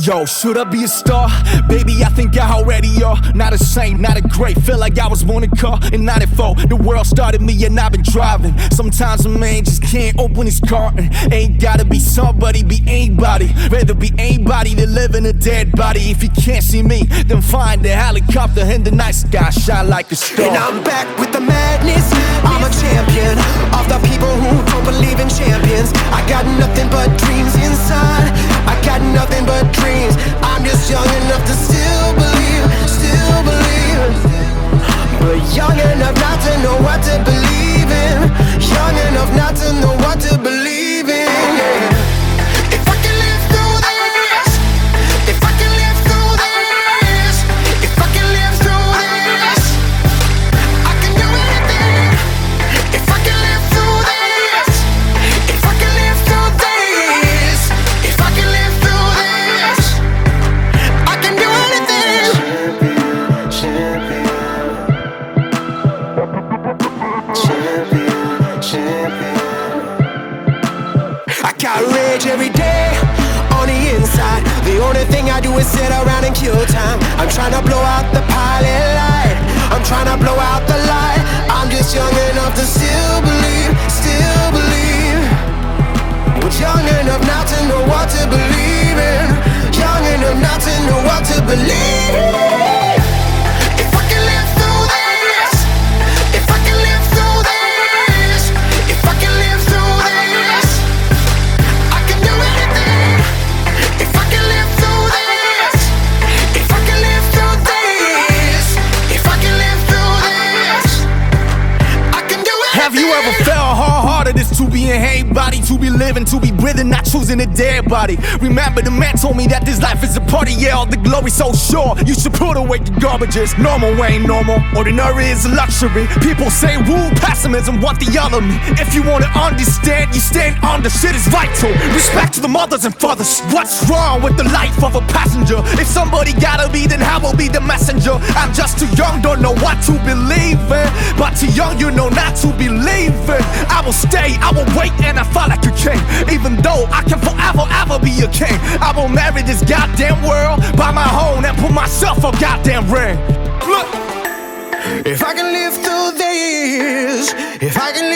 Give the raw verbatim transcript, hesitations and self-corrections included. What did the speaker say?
Yo, should I be a star? Baby, I think I already are. Not a saint, not a great. Feel like I was born in a car in ninety-four. The world started me and I've been driving. Sometimes a man just can't open his car. And ain't gotta be somebody, be anybody. Rather be anybody than live in a dead body. If you can't see me, then find the helicopter in the night sky. Shine like a star. And I'm back with the madness. I'm a champion of the people who don't believe in champions. I got nothing but dreams inside. I got nothing but dreams. I'm just young enough to still believe, still believe, but young enough not to know what to believe in. Young enough not to know what to believe in. Yeah. If I can live through this, if I can live through this, if I can live through this, I can do anything. If I can live through this, if I can live through this, if I can live through this, I can do anything. Champion, champion, champion. I got rage every day on the inside. The only thing I do is sit around and kill time. I'm trying to blow out the pilot light. I'm trying to blow out the light. I'm just young enough to still believe, still believe, but young enough not to know what to believe in. Young enough not to know what to believe. If I can live through this, if I can live through this, if I can live through this, I can do anything. If I can live through this, if I can live through this, if I can live through this, I can do anything. Have you ever felt hard-hearted? It's to be in anybody, to be living, to be breathing, not choosing a dead body. Remember the man told me that this life is a party, yeah, all the glory's so sure. You should put away the garbages. Normal ain't normal, ordinary is a luxury. People say woo, pessimism, want the other me. If you wanna understand, you stand on the shit is vital. Respect to the mothers and fathers. What's wrong with the life of a passenger? If somebody gotta be, then I will be the messenger. I'm just too young, don't know what to believe in, but too young, you know not to believe in. I will stay, I will wait, and I fall like a king. Even though I can forever, ever be a king. I will marry this goddamn world, buy my home, and put myself a goddamn ring. Look. If I can live through this, if I can